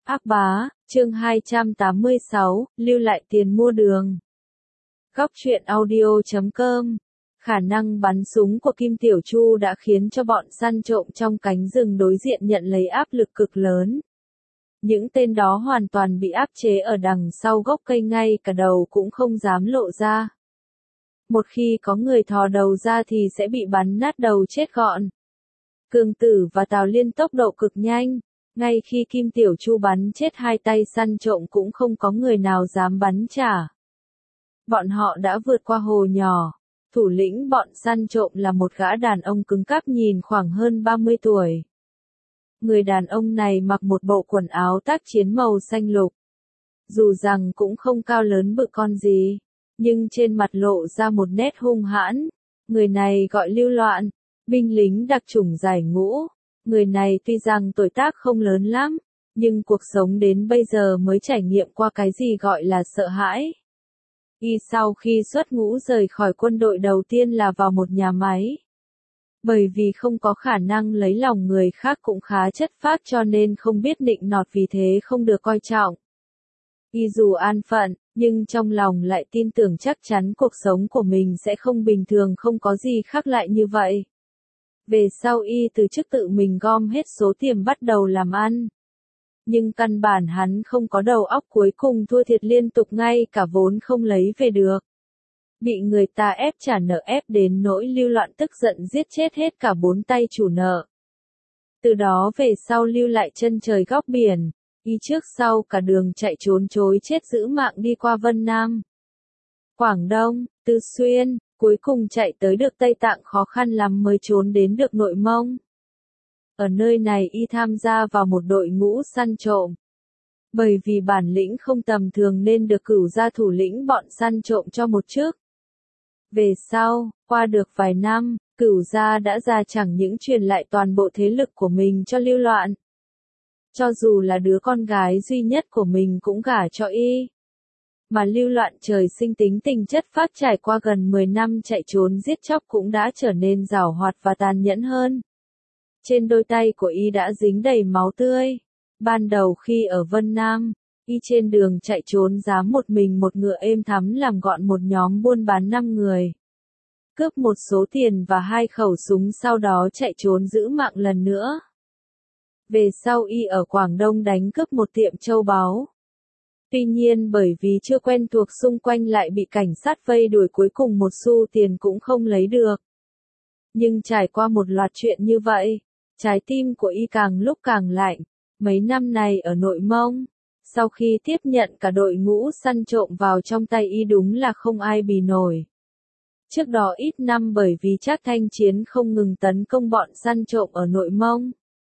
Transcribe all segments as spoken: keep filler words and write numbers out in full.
Ác bá, chương hai trăm tám mươi sáu, lưu lại tiền mua đường. Góc truyện audio chấm com. Khả năng bắn súng của Kim Tiểu Chu đã khiến cho bọn săn trộm trong cánh rừng đối diện nhận lấy áp lực cực lớn. Những tên đó hoàn toàn bị áp chế ở đằng sau gốc cây, ngay cả đầu cũng không dám lộ ra. Một khi có người thò đầu ra thì sẽ bị bắn nát đầu chết gọn. Cường Tử và Tào Liên tốc độ cực nhanh. Ngay khi Kim Tiểu Chu bắn chết hai tay săn trộm cũng không có người nào dám bắn trả. Bọn họ đã vượt qua hồ nhỏ. Thủ lĩnh bọn săn trộm là một gã đàn ông cứng cáp nhìn khoảng hơn ba mươi tuổi. Người đàn ông này mặc một bộ quần áo tác chiến màu xanh lục. Dù rằng cũng không cao lớn bự con gì, nhưng trên mặt lộ ra một nét hung hãn. Người này gọi Lưu Loạn, binh lính đặc chủng giải ngũ. Người này tuy rằng tuổi tác không lớn lắm, nhưng cuộc sống đến bây giờ mới trải nghiệm qua cái gì gọi là sợ hãi. Y sau khi xuất ngũ rời khỏi quân đội đầu tiên là vào một nhà máy. Bởi vì không có khả năng lấy lòng người khác cũng khá chất phác cho nên không biết nịnh nọt, vì thế không được coi trọng. Y dù an phận, nhưng trong lòng lại tin tưởng chắc chắn cuộc sống của mình sẽ không bình thường, không có gì khác lại như vậy. Về sau Y từ chức tự mình gom hết số tiền bắt đầu làm ăn. Nhưng căn bản hắn không có đầu óc, cuối cùng thua thiệt liên tục, ngay cả vốn không lấy về được. Bị người ta ép trả nợ, ép đến nỗi Lưu Loạn tức giận giết chết hết cả bốn tay chủ nợ. Từ đó về sau lưu lại chân trời góc biển, Y trước sau cả đường chạy trốn chối chết giữ mạng đi qua Vân Nam, Quảng Đông, Tư Xuyên, cuối cùng chạy tới được Tây Tạng, khó khăn lắm mới trốn đến được Nội Mông. Ở nơi này Y tham gia vào một đội ngũ săn trộm. Bởi vì bản lĩnh không tầm thường nên được cử ra thủ lĩnh bọn săn trộm cho một chức. Về sau, qua được vài năm, Cửu gia đã ra chẳng những truyền lại toàn bộ thế lực của mình cho Lưu Loạn. Cho dù là đứa con gái duy nhất của mình cũng gả cho Y. Mà Lưu Loạn trời sinh tính tình chất phác, trải qua gần mười năm chạy trốn giết chóc cũng đã trở nên giảo hoạt và tàn nhẫn hơn. Trên đôi tay của Y đã dính đầy máu tươi. Ban đầu khi ở Vân Nam, Y trên đường chạy trốn dám một mình một ngựa êm thắm làm gọn một nhóm buôn bán năm người. Cướp một số tiền và hai khẩu súng, sau đó chạy trốn giữ mạng lần nữa. Về sau Y ở Quảng Đông đánh cướp một tiệm châu báu. Tuy nhiên bởi vì chưa quen thuộc xung quanh lại bị cảnh sát vây đuổi, cuối cùng một xu tiền cũng không lấy được. Nhưng trải qua một loạt chuyện như vậy, trái tim của Y càng lúc càng lạnh. Mấy năm này ở Nội Mông, sau khi tiếp nhận cả đội ngũ săn trộm vào trong tay Y đúng là không ai bì nổi. Trước đó ít năm bởi vì Trác Thanh Chiến không ngừng tấn công bọn săn trộm ở Nội Mông,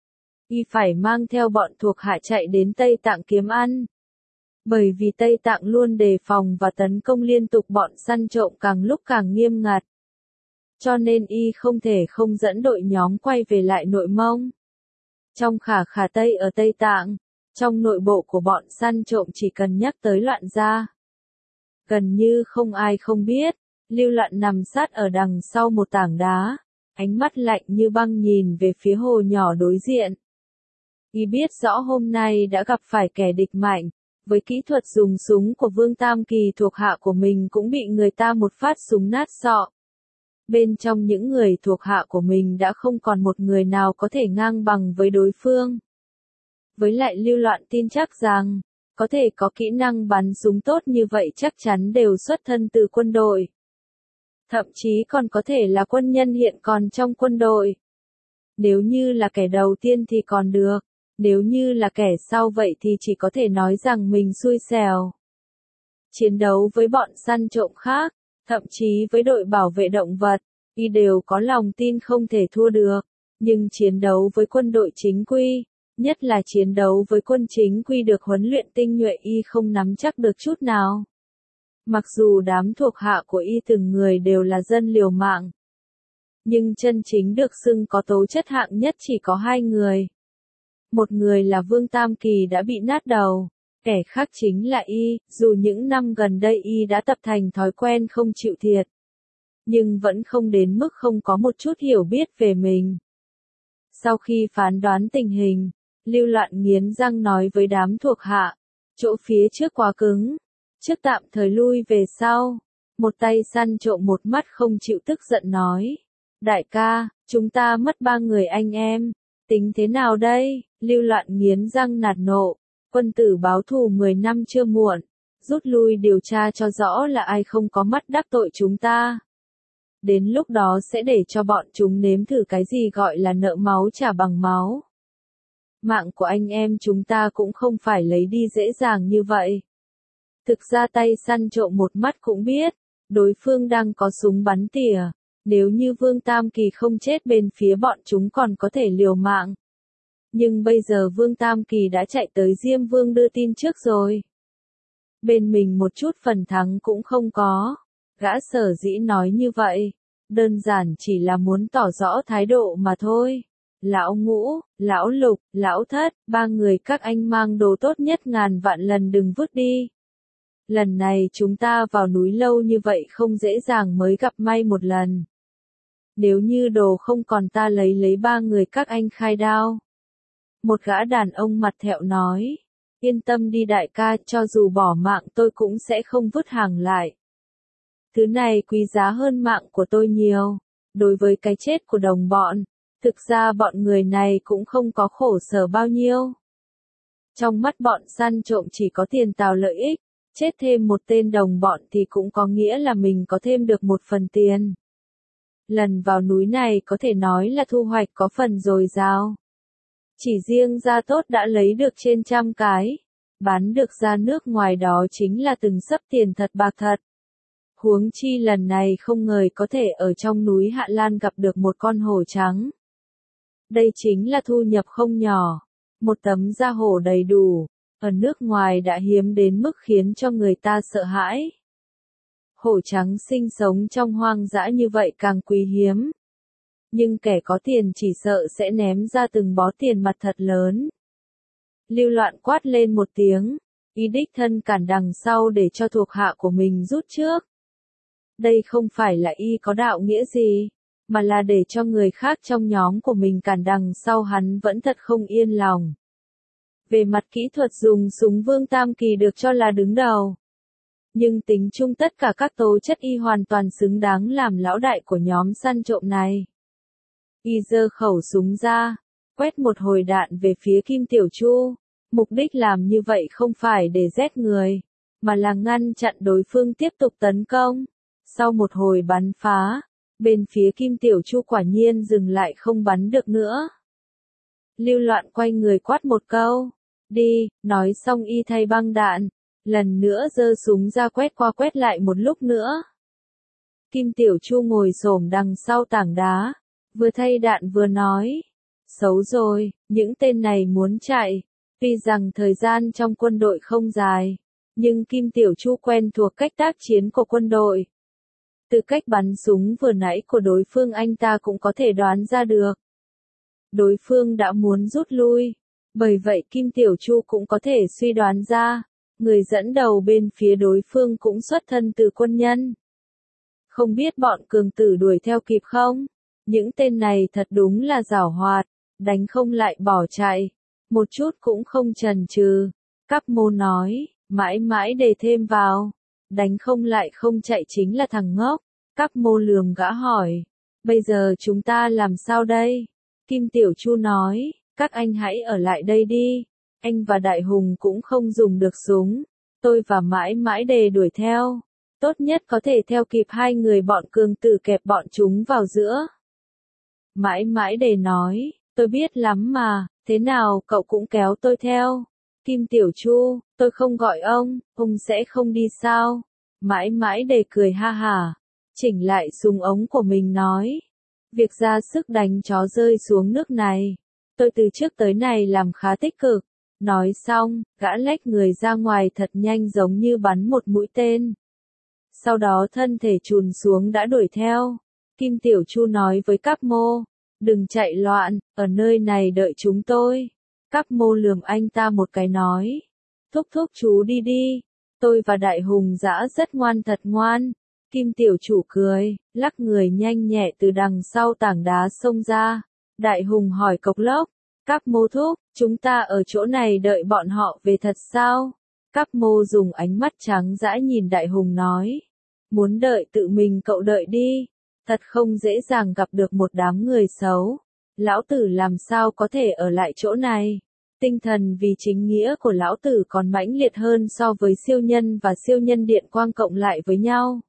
Y phải mang theo bọn thuộc hạ chạy đến Tây Tạng kiếm ăn. Bởi vì Tây Tạng luôn đề phòng và tấn công liên tục bọn săn trộm càng lúc càng nghiêm ngặt. Cho nên Y không thể không dẫn đội nhóm quay về lại Nội Mông. Trong khả khả Tây ở Tây Tạng, trong nội bộ của bọn săn trộm chỉ cần nhắc tới Loạn gia, gần như không ai không biết. Lưu Loạn nằm sát ở đằng sau một tảng đá, ánh mắt lạnh như băng nhìn về phía hồ nhỏ đối diện. Y biết rõ hôm nay đã gặp phải kẻ địch mạnh, với kỹ thuật dùng súng của Vương Tam Kỳ thuộc hạ của mình cũng bị người ta một phát súng nát sọ. Bên trong những người thuộc hạ của mình đã không còn một người nào có thể ngang bằng với đối phương. Với lại Lưu Loạn tin chắc rằng, có thể có kỹ năng bắn súng tốt như vậy chắc chắn đều xuất thân từ quân đội. Thậm chí còn có thể là quân nhân hiện còn trong quân đội. Nếu như là kẻ đầu tiên thì còn được, nếu như là kẻ sau vậy thì chỉ có thể nói rằng mình xui xẻo. Chiến đấu với bọn săn trộm khác, thậm chí với đội bảo vệ động vật, Y đều có lòng tin không thể thua được. Nhưng chiến đấu với quân đội chính quy, nhất là chiến đấu với quân chính quy được huấn luyện tinh nhuệ, Y không nắm chắc được chút nào. Mặc dù đám thuộc hạ của Y từng người đều là dân liều mạng, nhưng chân chính được xưng có tố chất hạng nhất chỉ có hai người. Một người là Vương Tam Kỳ đã bị nát đầu, kẻ khác chính là Y. Dù những năm gần đây Y đã tập thành thói quen không chịu thiệt, nhưng vẫn không đến mức không có một chút hiểu biết về mình. Sau khi phán đoán tình hình, Lưu Loạn nghiến răng nói với đám thuộc hạ, chỗ phía trước quá cứng, trước tạm thời lui về sau. Một tay săn trộm một mắt không chịu tức giận nói, đại ca, chúng ta mất ba người anh em, tính thế nào đây? Lưu Loạn nghiến răng nạt nộ, quân tử báo thù mười năm chưa muộn, rút lui điều tra cho rõ là ai không có mắt đắc tội chúng ta. Đến lúc đó sẽ để cho bọn chúng nếm thử cái gì gọi là nợ máu trả bằng máu. Mạng của anh em chúng ta cũng không phải lấy đi dễ dàng như vậy. Thực ra tay săn trộm một mắt cũng biết, đối phương đang có súng bắn tỉa, nếu như Vương Tam Kỳ không chết bên phía bọn chúng còn có thể liều mạng. Nhưng bây giờ Vương Tam Kỳ đã chạy tới Diêm Vương đưa tin trước rồi. Bên mình một chút phần thắng cũng không có. Gã Sở Dĩ nói như vậy, đơn giản chỉ là muốn tỏ rõ thái độ mà thôi. Lão Ngũ, Lão Lục, Lão Thất, ba người các anh mang đồ tốt nhất ngàn vạn lần đừng vứt đi. Lần này chúng ta vào núi lâu như vậy không dễ dàng mới gặp may một lần. Nếu như đồ không còn ta lấy lấy ba người các anh khai đao. Một gã đàn ông mặt thẹo nói, yên tâm đi đại ca, cho dù bỏ mạng tôi cũng sẽ không vứt hàng lại. Thứ này quý giá hơn mạng của tôi nhiều. Đối với cái chết của đồng bọn, thực ra bọn người này cũng không có khổ sở bao nhiêu. Trong mắt bọn săn trộm chỉ có tiền tào lợi ích, chết thêm một tên đồng bọn thì cũng có nghĩa là mình có thêm được một phần tiền. Lần vào núi này có thể nói là thu hoạch có phần dồi dào. Chỉ riêng da tốt đã lấy được trên trăm cái, bán được ra nước ngoài đó chính là từng xấp tiền thật bạc thật. Huống chi lần này không ngờ có thể ở trong núi Hạ Lan gặp được một con hổ trắng. Đây chính là thu nhập không nhỏ, một tấm da hổ đầy đủ, ở nước ngoài đã hiếm đến mức khiến cho người ta sợ hãi. Hổ trắng sinh sống trong hoang dã như vậy càng quý hiếm. Nhưng kẻ có tiền chỉ sợ sẽ ném ra từng bó tiền mặt thật lớn. Lưu Loạn quát lên một tiếng, ý đích thân cản đằng sau để cho thuộc hạ của mình rút trước. Đây không phải là y có đạo nghĩa gì, mà là để cho người khác trong nhóm của mình cản đằng sau, hắn vẫn thật không yên lòng. Về mặt kỹ thuật dùng súng, Vương Tam Kỳ được cho là đứng đầu. Nhưng tính chung tất cả các tố chất y hoàn toàn xứng đáng làm lão đại của nhóm săn trộm này. Y giơ khẩu súng ra, quét một hồi đạn về phía Kim Tiểu Chu. Mục đích làm như vậy không phải để giết người, mà là ngăn chặn đối phương tiếp tục tấn công. Sau một hồi bắn phá, bên phía Kim Tiểu Chu quả nhiên dừng lại không bắn được nữa. Lưu Loạn quay người quát một câu, đi, nói xong y thay băng đạn, lần nữa giơ súng ra quét qua quét lại một lúc nữa. Kim Tiểu Chu ngồi xổm đằng sau tảng đá, vừa thay đạn vừa nói, xấu rồi, những tên này muốn chạy. Tuy rằng thời gian trong quân đội không dài, nhưng Kim Tiểu Chu quen thuộc cách tác chiến của quân đội. Từ cách bắn súng vừa nãy của đối phương anh ta cũng có thể đoán ra được. Đối phương đã muốn rút lui, bởi vậy Kim Tiểu Chu cũng có thể suy đoán ra, người dẫn đầu bên phía đối phương cũng xuất thân từ quân nhân. Không biết bọn cường tử đuổi theo kịp không? Những tên này thật đúng là giảo hoạt, đánh không lại bỏ chạy. Một chút cũng không chần chừ. Cáp Mô nói, mãi mãi để thêm vào. Đánh không lại không chạy chính là thằng ngốc. Cáp Mô lườm gã hỏi, bây giờ chúng ta làm sao đây? Kim Tiểu Chu nói, các anh hãy ở lại đây đi. Anh và Đại Hùng cũng không dùng được súng. Tôi và mãi mãi đề đuổi theo. Tốt nhất có thể theo kịp hai người bọn cường tử kẹp bọn chúng vào giữa. Mãi mãi đề nói, tôi biết lắm mà. Thế nào cậu cũng kéo tôi theo. Kim Tiểu Chu, tôi không gọi ông, ông sẽ không đi sao? Mãi mãi đề cười ha hả, chỉnh lại súng ống của mình nói. Việc ra sức đánh chó rơi xuống nước này, tôi từ trước tới nay làm khá tích cực. Nói xong, gã lách người ra ngoài thật nhanh giống như bắn một mũi tên. Sau đó thân thể chùn xuống đã đuổi theo. Kim Tiểu Chu nói với Cáp Mô, đừng chạy loạn, ở nơi này đợi chúng tôi. Cáp Mô lườm anh ta một cái nói, thúc thúc chú đi đi, tôi và Đại Hùng dã rất ngoan thật ngoan. Kim Tiểu Chủ cười, lắc người nhanh nhẹ từ đằng sau tảng đá xông ra. Đại Hùng hỏi Cộc Lốc, Cáp Mô thúc, Chúng ta ở chỗ này đợi bọn họ về thật sao? Các mô dùng ánh mắt trắng dã nhìn Đại Hùng nói. Muốn đợi tự mình cậu đợi đi. Thật không dễ dàng gặp được một đám người xấu. Lão tử làm sao có thể ở lại chỗ này? Tinh thần vì chính nghĩa của lão tử còn mãnh liệt hơn so với siêu nhân và siêu nhân điện quang cộng lại với nhau.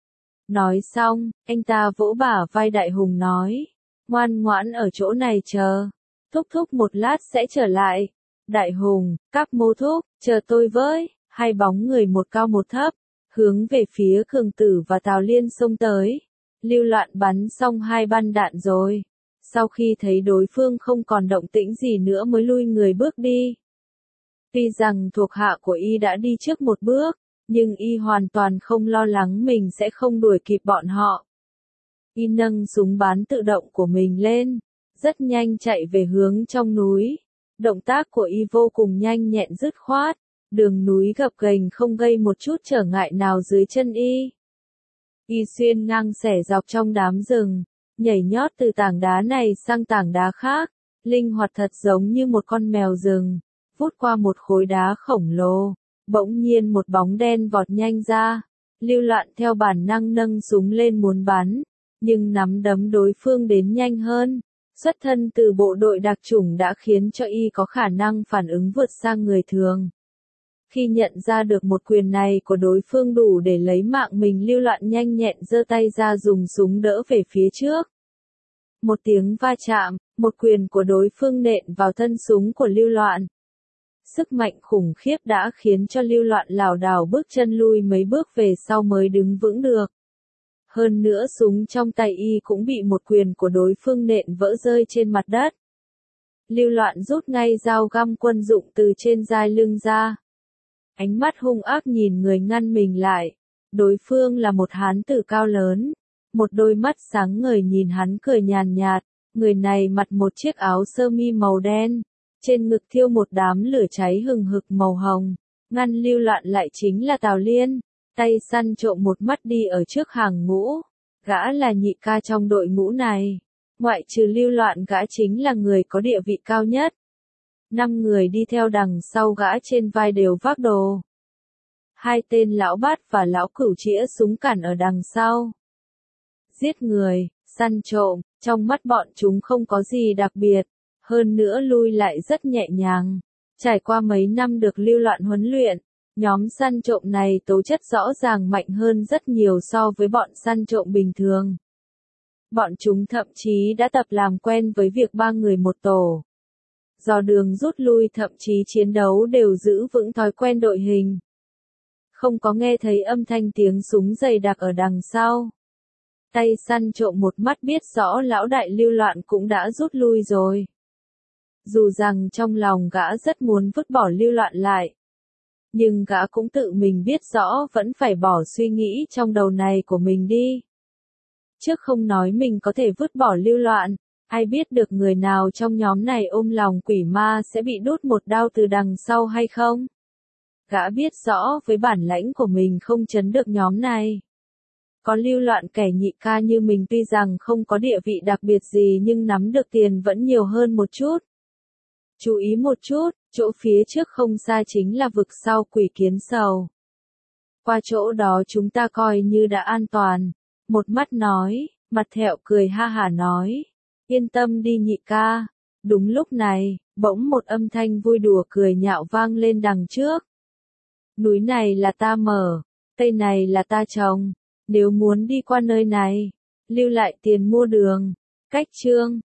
Nói xong, anh ta vỗ bả vai Đại Hùng nói. Ngoan ngoãn ở chỗ này chờ. Thúc thúc một lát sẽ trở lại. Đại Hùng, các mô thúc, chờ tôi với. Hai bóng người một cao một thấp, hướng về phía Cường Tử và Tào Liên xông tới. Lưu Loạn bắn xong hai bắn đạn rồi. Sau khi thấy đối phương không còn động tĩnh gì nữa mới lui người bước đi. Tuy rằng thuộc hạ của y đã đi trước một bước, nhưng y hoàn toàn không lo lắng mình sẽ không đuổi kịp bọn họ. Y nâng súng bán tự động của mình lên, rất nhanh chạy về hướng trong núi. Động tác của y vô cùng nhanh nhẹn dứt khoát, đường núi gập ghềnh không gây một chút trở ngại nào dưới chân y. Y xuyên ngang xẻ dọc trong đám rừng, nhảy nhót từ tảng đá này sang tảng đá khác, linh hoạt thật giống như một con mèo rừng, vút qua một khối đá khổng lồ. Bỗng nhiên một bóng đen vọt nhanh ra, Lưu Loạn theo bản năng nâng súng lên muốn bắn, nhưng nắm đấm đối phương đến nhanh hơn. Xuất thân từ bộ đội đặc chủng đã khiến cho y có khả năng phản ứng vượt sang người thường. Khi nhận ra được một quyền này của đối phương đủ để lấy mạng mình, Lưu Loạn nhanh nhẹn giơ tay ra dùng súng đỡ về phía trước. Một tiếng va chạm, một quyền của đối phương nện vào thân súng của Lưu Loạn. Sức mạnh khủng khiếp đã khiến cho Lưu Loạn lảo đảo bước chân lui mấy bước về sau mới đứng vững được. Hơn nữa súng trong tay y cũng bị một quyền của đối phương nện vỡ rơi trên mặt đất. Lưu Loạn rút ngay dao găm quân dụng từ trên dai lưng ra. Ánh mắt hung ác nhìn người ngăn mình lại. Đối phương là một hán tử cao lớn. Một đôi mắt sáng ngời nhìn hắn cười nhàn nhạt. Người này mặc một chiếc áo sơ mi màu đen. Trên ngực thiêu một đám lửa cháy hừng hực màu hồng. Ngăn Lưu Loạn lại chính là Tào Liên. Tay săn trộm một mắt đi ở trước hàng ngũ. Gã là nhị ca trong đội ngũ này. Ngoại trừ Lưu Loạn, gã chính là người có địa vị cao nhất. Năm người đi theo đằng sau gã trên vai đều vác đồ. Hai tên lão bát và lão cửu chĩa súng cản ở đằng sau. Giết người, săn trộm, trong mắt bọn chúng không có gì đặc biệt. Hơn nữa lui lại rất nhẹ nhàng. Trải qua mấy năm được Lưu Loạn huấn luyện, nhóm săn trộm này tố chất rõ ràng mạnh hơn rất nhiều so với bọn săn trộm bình thường. Bọn chúng thậm chí đã tập làm quen với việc ba người một tổ. Dò đường rút lui thậm chí chiến đấu đều giữ vững thói quen đội hình. Không có nghe thấy âm thanh tiếng súng dày đặc ở đằng sau. Tay săn trộm một mắt biết rõ lão đại Lưu Loạn cũng đã rút lui rồi. Dù rằng trong lòng gã rất muốn vứt bỏ Lưu Loạn lại. Nhưng gã cũng tự mình biết rõ vẫn phải bỏ suy nghĩ trong đầu này của mình đi. Trước không nói mình có thể vứt bỏ Lưu Loạn, ai biết được người nào trong nhóm này ôm lòng quỷ ma sẽ bị đút một đao từ đằng sau hay không? Gã biết rõ với bản lãnh của mình không chấn được nhóm này. Có Lưu Loạn kẻ nhị ca như mình tuy rằng không có địa vị đặc biệt gì nhưng nắm được tiền vẫn nhiều hơn một chút. Chú ý một chút, chỗ phía trước không xa chính là vực sau Quỷ Kiến Sầu. Qua chỗ đó chúng ta coi như đã an toàn. Một mắt nói, mặt thẹo cười ha hả nói. Yên tâm đi nhị ca. Đúng lúc này, bỗng một âm thanh vui đùa cười nhạo vang lên đằng trước. Núi này là ta mở, cây này là ta trồng. Nếu muốn đi qua nơi này, lưu lại tiền mua đường. Cách chương